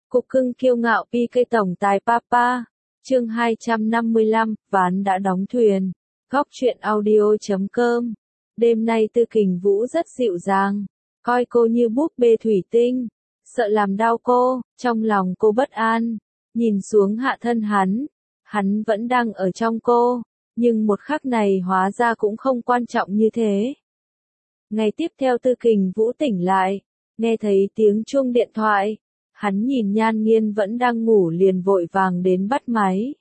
Cục cưng kiêu ngạo PK tổng tài Papa. Chương 255, ván đã đóng thuyền. Góc truyện audio.com. Đêm nay Tư Kình Vũ rất dịu dàng, coi cô như búp bê thủy tinh, sợ làm đau cô, trong lòng cô bất an, nhìn xuống hạ thân hắn vẫn đang ở trong cô, nhưng một khắc này hóa ra cũng không quan trọng như thế. Ngày tiếp theo Tư Kình Vũ tỉnh lại, nghe thấy tiếng chuông điện thoại, hắn nhìn Nhan Nghiên vẫn đang ngủ liền vội vàng đến bắt máy.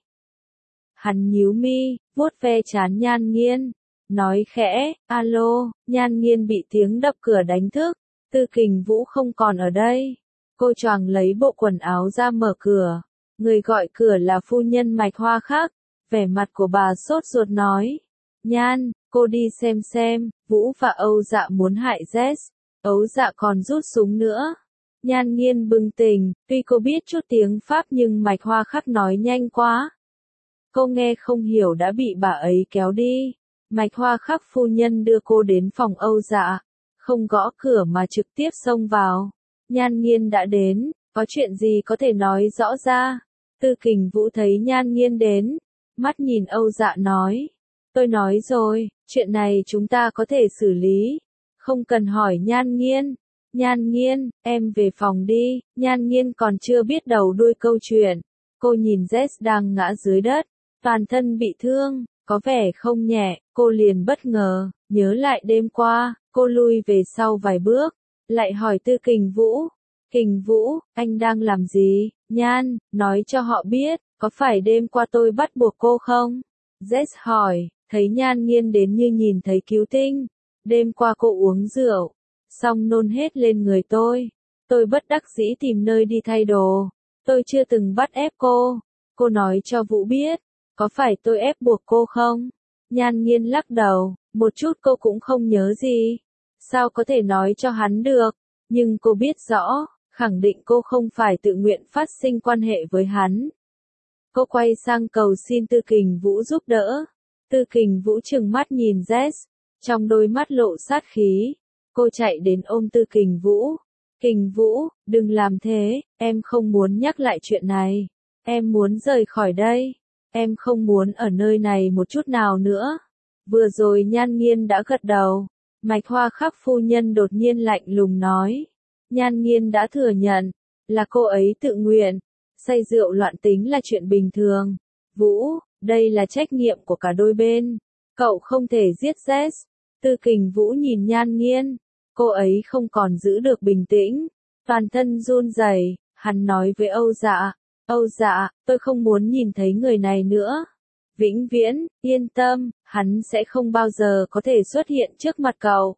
Hắn nhíu mi, vuốt ve trán Nhan Nghiên, nói khẽ, alo. Nhan Nghiên bị tiếng đập cửa đánh thức, Tư Kình Vũ không còn ở đây. Cô choàng lấy bộ quần áo ra mở cửa, người gọi cửa là phu nhân Mạch Hoa Khắc, vẻ mặt của bà sốt ruột nói. Nhan, cô đi xem, Vũ và Âu Dạ muốn hại Jess, Âu Dạ còn rút súng nữa. Nhan Nghiên bừng tỉnh, tuy cô biết chút tiếng Pháp nhưng Mạch Hoa Khắc nói nhanh quá. Cô nghe không hiểu đã bị bà ấy kéo đi. Mạch Hoa Khắc phu nhân đưa cô đến phòng Âu Dạ, không gõ cửa mà trực tiếp xông vào. Nhan Nghiên đã đến, có chuyện gì có thể nói rõ ra. Tư Kình Vũ thấy Nhan Nghiên đến, mắt nhìn Âu Dạ nói. Tôi nói rồi, chuyện này chúng ta có thể xử lý, không cần hỏi Nhan Nghiên. Nhan Nghiên, em về phòng đi. Nhan Nghiên còn chưa biết đầu đuôi câu chuyện. Cô nhìn Jess đang ngã dưới đất, toàn thân bị thương, có vẻ không nhẹ, cô liền bất ngờ, nhớ lại đêm qua, cô lui về sau vài bước, lại hỏi Tư Kình Vũ. Kình Vũ, anh đang làm gì? Nhan, nói cho họ biết, có phải đêm qua tôi bắt buộc cô không? Jess hỏi, thấy Nhan Nghiên đến như nhìn thấy cứu tinh. Đêm qua cô uống rượu, xong nôn hết lên người tôi bất đắc dĩ tìm nơi đi thay đồ. Tôi chưa từng bắt ép cô. Cô nói cho Vũ biết, có phải tôi ép buộc cô không? Nhan Nghiên lắc đầu, một chút cô cũng không nhớ gì. Sao có thể nói cho hắn được? Nhưng cô biết rõ, khẳng định cô không phải tự nguyện phát sinh quan hệ với hắn. Cô quay sang cầu xin Tư Kình Vũ giúp đỡ. Tư Kình Vũ trừng mắt nhìn Jess, trong đôi mắt lộ sát khí. Cô chạy đến ôm Tư Kình Vũ. Kình Vũ, đừng làm thế, em không muốn nhắc lại chuyện này. Em muốn rời khỏi đây. Em không muốn ở nơi này một chút nào nữa. Vừa rồi Nhan Nghiên đã gật đầu. Mạch Hoa Khắc phu nhân đột nhiên lạnh lùng nói. Nhan Nghiên đã thừa nhận, là cô ấy tự nguyện. Say rượu loạn tính là chuyện bình thường. Vũ, đây là trách nhiệm của cả đôi bên. Cậu không thể giết Jess. Tư Kình Vũ nhìn Nhan Nghiên. Cô ấy không còn giữ được bình tĩnh. Toàn thân run rẩy, hắn nói với Âu Dạ. Âu Dạ, tôi không muốn nhìn thấy người này nữa. Vĩnh viễn, yên tâm, hắn sẽ không bao giờ có thể xuất hiện trước mặt cậu.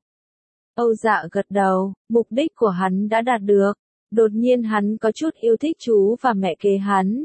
Âu Dạ gật đầu, mục đích của hắn đã đạt được. Đột nhiên hắn có chút yêu thích chú và mẹ kế hắn.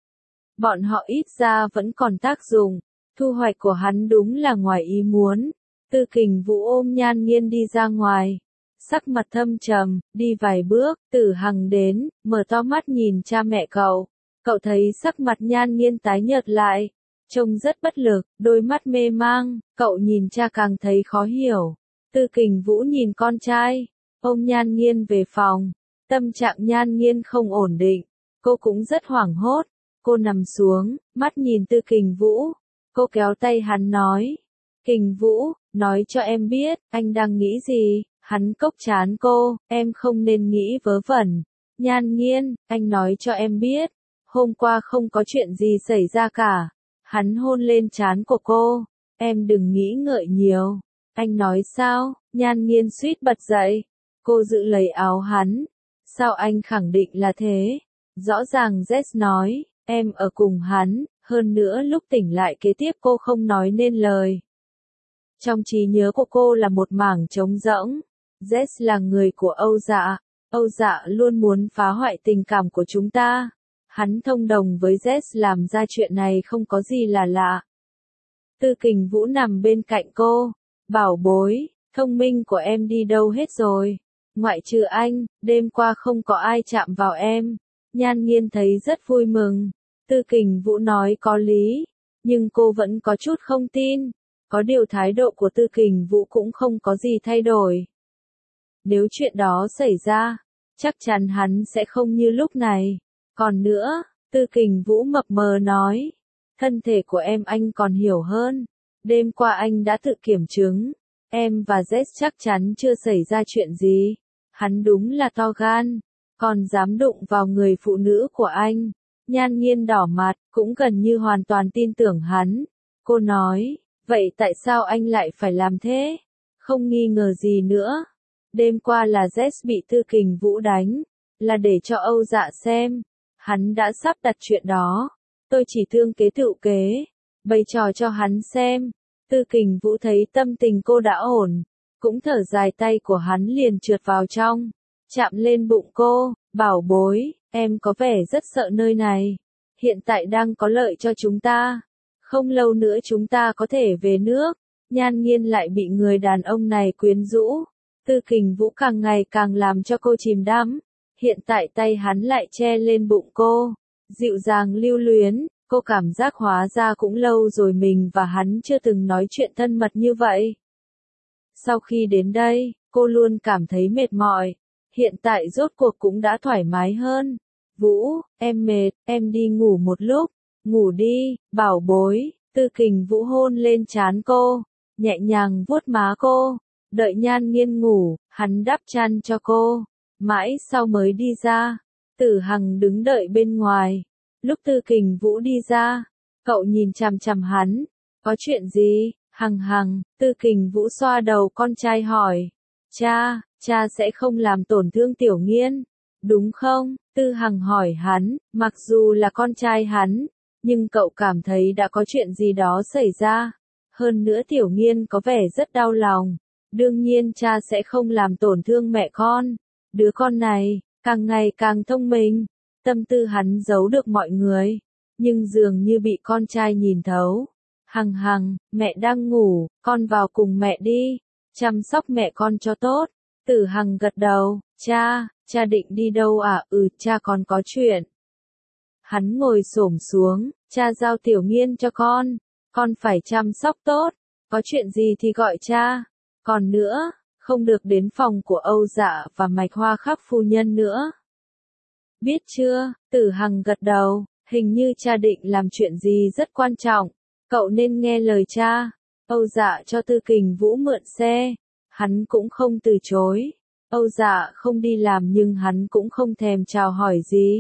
Bọn họ ít ra vẫn còn tác dụng. Thu hoạch của hắn đúng là ngoài ý muốn. Tư Kình Vũ ôm Nhan Nghiên đi ra ngoài. Sắc mặt thâm trầm, đi vài bước, Tử Hằng đến, mở to mắt nhìn cha mẹ cậu. Cậu thấy sắc mặt Nhan Nghiên tái nhợt lại, trông rất bất lực, đôi mắt mê mang, cậu nhìn cha càng thấy khó hiểu. Tư Kình Vũ nhìn con trai, ôm Nhan Nghiên về phòng. Tâm trạng Nhan Nghiên không ổn định, cô cũng rất hoảng hốt. Cô nằm xuống, mắt nhìn Tư Kình Vũ. Cô kéo tay hắn nói. Kình Vũ, nói cho em biết, anh đang nghĩ gì? Hắn cốc trán cô, em không nên nghĩ vớ vẩn. Nhan Nghiên, anh nói cho em biết, hôm qua không có chuyện gì xảy ra cả. Hắn hôn lên trán của cô, em đừng nghĩ ngợi nhiều. Anh nói sao? Nhan Nghiên suýt bật dậy. Cô giữ lấy áo hắn. Sao anh khẳng định là thế? Rõ ràng Jess nói, em ở cùng hắn, hơn nữa lúc tỉnh lại kế tiếp cô không nói nên lời. Trong trí nhớ của cô là một mảng trống rỗng. Jess là người của Âu Dạ. Âu Dạ luôn muốn phá hoại tình cảm của chúng ta. Hắn thông đồng với Jess làm ra chuyện này không có gì là lạ. Tư Kình Vũ nằm bên cạnh cô. Bảo bối, thông minh của em đi đâu hết rồi? Ngoại trừ anh, đêm qua không có ai chạm vào em. Nhan Nghiên thấy rất vui mừng. Tư Kình Vũ nói có lý, nhưng cô vẫn có chút không tin. Có điều thái độ của Tư Kình Vũ cũng không có gì thay đổi. Nếu chuyện đó xảy ra, chắc chắn hắn sẽ không như lúc này. Còn nữa, Tư Kình Vũ mập mờ nói, thân thể của em anh còn hiểu hơn. Đêm qua anh đã tự kiểm chứng, em và Z chắc chắn chưa xảy ra chuyện gì. Hắn đúng là to gan, còn dám đụng vào người phụ nữ của anh. Nhan Nghiên đỏ mặt, cũng gần như hoàn toàn tin tưởng hắn. Cô nói, vậy tại sao anh lại phải làm thế? Không nghi ngờ gì nữa. Đêm qua là Z bị Tư Kình Vũ đánh, là để cho Âu Dạ xem. Hắn đã sắp đặt chuyện đó. Tôi chỉ thương kế tựu kế, bày trò cho hắn xem. Tư Kình Vũ thấy tâm tình cô đã ổn, cũng thở dài, tay của hắn liền trượt vào trong, chạm lên bụng cô, bảo bối, em có vẻ rất sợ nơi này. Hiện tại đang có lợi cho chúng ta. Không lâu nữa chúng ta có thể về nước. Nhan Nghiên lại bị người đàn ông này quyến rũ. Tư Kình Vũ càng ngày càng làm cho cô chìm đắm. Hiện tại tay hắn lại che lên bụng cô, dịu dàng lưu luyến. Cô cảm giác hóa ra cũng lâu rồi mình và hắn chưa từng nói chuyện thân mật như vậy. Sau khi đến đây, cô luôn cảm thấy mệt mỏi. Hiện tại rốt cuộc cũng đã thoải mái hơn. Vũ, em mệt, em đi ngủ một lúc. Ngủ đi, bảo bối. Tư Kình Vũ hôn lên trán cô, nhẹ nhàng vuốt má cô. Đợi Nhan Nghiên ngủ, hắn đắp chăn cho cô. Mãi sau mới đi ra. Tử Hằng đứng đợi bên ngoài. Lúc Tư Kình Vũ đi ra, cậu nhìn chằm chằm hắn. Có chuyện gì? Hằng Hằng, Tư Kình Vũ xoa đầu con trai hỏi. Cha sẽ không làm tổn thương Tiểu Nghiên, đúng không? Tư Hằng hỏi hắn, mặc dù là con trai hắn, nhưng cậu cảm thấy đã có chuyện gì đó xảy ra. Hơn nữa Tiểu Nghiên có vẻ rất đau lòng. Đương nhiên cha sẽ không làm tổn thương mẹ con. Đứa con này, càng ngày càng thông minh. Tâm tư hắn giấu được mọi người, nhưng dường như bị con trai nhìn thấu. Hằng Hằng, mẹ đang ngủ, con vào cùng mẹ đi, chăm sóc mẹ con cho tốt. Tử Hằng gật đầu, cha định đi đâu à? Cha còn có chuyện. Hắn ngồi xổm xuống, cha giao Tiểu Nghiên cho con phải chăm sóc tốt, có chuyện gì thì gọi cha. Còn nữa, không được đến phòng của Âu Dạ và Mạch Hoa Khắc phu nhân nữa. Biết chưa? Tử Hằng gật đầu, hình như cha định làm chuyện gì rất quan trọng, cậu nên nghe lời cha. Âu Dạ cho Tư Kình Vũ mượn xe, hắn cũng không từ chối. Âu Dạ không đi làm nhưng hắn cũng không thèm chào hỏi gì.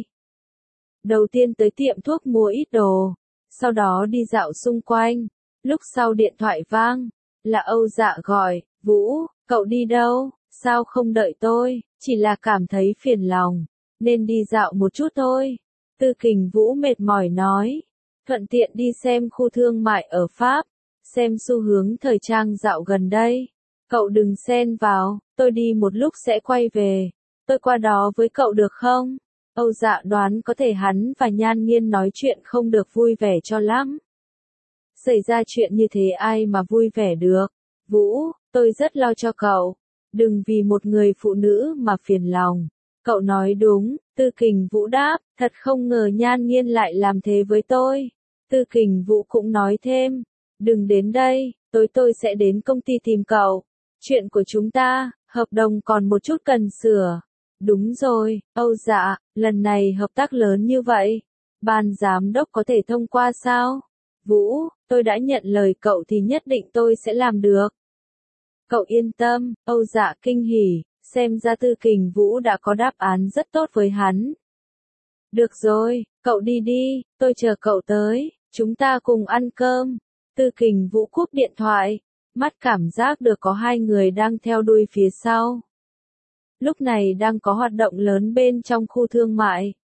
Đầu tiên tới tiệm thuốc mua ít đồ, sau đó đi dạo xung quanh. Lúc sau điện thoại vang, là Âu Dạ gọi, Vũ, cậu đi đâu? Sao không đợi tôi? Chỉ là cảm thấy phiền lòng, nên đi dạo một chút thôi. Tư Kình Vũ mệt mỏi nói, thuận tiện đi xem khu thương mại ở Pháp, xem xu hướng thời trang dạo gần đây. Cậu đừng xen vào, tôi đi một lúc sẽ quay về. Tôi qua đó với cậu được không? Âu Dạ đoán có thể hắn và Nhan Nghiên nói chuyện không được vui vẻ cho lắm. Xảy ra chuyện như thế ai mà vui vẻ được. Vũ, tôi rất lo cho cậu. Đừng vì một người phụ nữ mà phiền lòng. Cậu nói đúng, Tư Kình Vũ đáp, thật không ngờ Nhan Nghiên lại làm thế với tôi. Tư Kình Vũ cũng nói thêm, đừng đến đây, tôi sẽ đến công ty tìm cậu. Chuyện của chúng ta, hợp đồng còn một chút cần sửa. Đúng rồi, Âu Dạ, lần này hợp tác lớn như vậy, ban giám đốc có thể thông qua sao? Vũ, tôi đã nhận lời cậu thì nhất định tôi sẽ làm được. Cậu yên tâm, Âu Dạ kinh hỉ, xem ra Tư Kình Vũ đã có đáp án rất tốt với hắn. Được rồi, cậu đi đi, tôi chờ cậu tới, chúng ta cùng ăn cơm. Tư Kình Vũ cúp điện thoại, mắt cảm giác được có hai người đang theo đuôi phía sau. Lúc này đang có hoạt động lớn bên trong khu thương mại.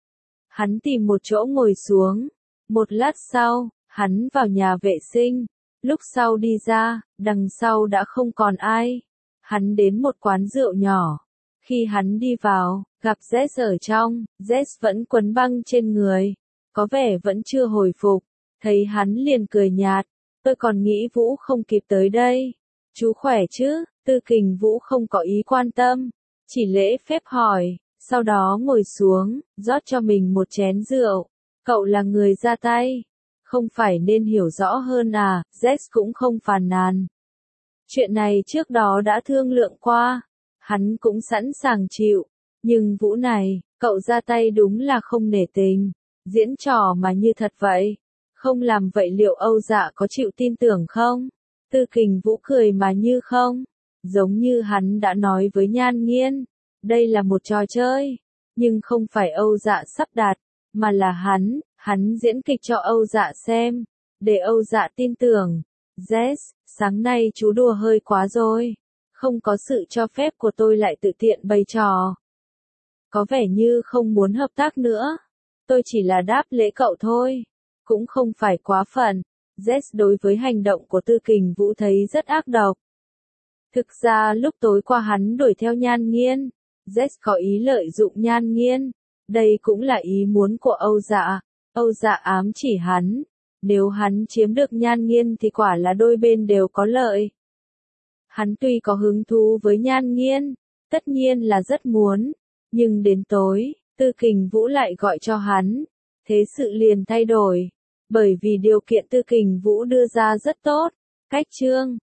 Hắn tìm một chỗ ngồi xuống. Một lát sau, hắn vào nhà vệ sinh. Lúc sau đi ra, đằng sau đã không còn ai. Hắn đến một quán rượu nhỏ. Khi hắn đi vào, gặp Jess ở trong, Jess vẫn quấn băng trên người. Có vẻ vẫn chưa hồi phục. Thấy hắn liền cười nhạt. Tôi còn nghĩ Vũ không kịp tới đây. Chú khỏe chứ? Tư Kình Vũ không có ý quan tâm. Chỉ lễ phép hỏi, sau đó ngồi xuống, rót cho mình một chén rượu. Cậu là người ra tay. Không phải nên hiểu rõ hơn à? Jess cũng không phàn nàn. Chuyện này trước đó đã thương lượng qua. Hắn cũng sẵn sàng chịu. Nhưng Vũ này, cậu ra tay đúng là không nể tình, diễn trò mà như thật vậy. Không làm vậy liệu Âu Dạ có chịu tin tưởng không? Tư Kình Vũ cười mà như không. Giống như hắn đã nói với Nhan Nghiên, đây là một trò chơi, nhưng không phải Âu Dạ sắp đặt, mà là hắn diễn kịch cho Âu Dạ xem, để Âu Dạ tin tưởng. Yes, sáng nay chú đùa hơi quá rồi, không có sự cho phép của tôi lại tự tiện bày trò. Có vẻ như không muốn hợp tác nữa, tôi chỉ là đáp lễ cậu thôi, cũng không phải quá phận. Yes đối với hành động của Tư Kình Vũ thấy rất ác độc. Thực ra lúc tối qua hắn đuổi theo Nhan Nghiên, Zest có ý lợi dụng Nhan Nghiên, đây cũng là ý muốn của Âu Dạ. Âu Dạ ám chỉ hắn, nếu hắn chiếm được Nhan Nghiên thì quả là đôi bên đều có lợi. Hắn tuy có hứng thú với Nhan Nghiên, tất nhiên là rất muốn, nhưng đến tối, Tư Kình Vũ lại gọi cho hắn, thế sự liền thay đổi, bởi vì điều kiện Tư Kình Vũ đưa ra rất tốt, cách chương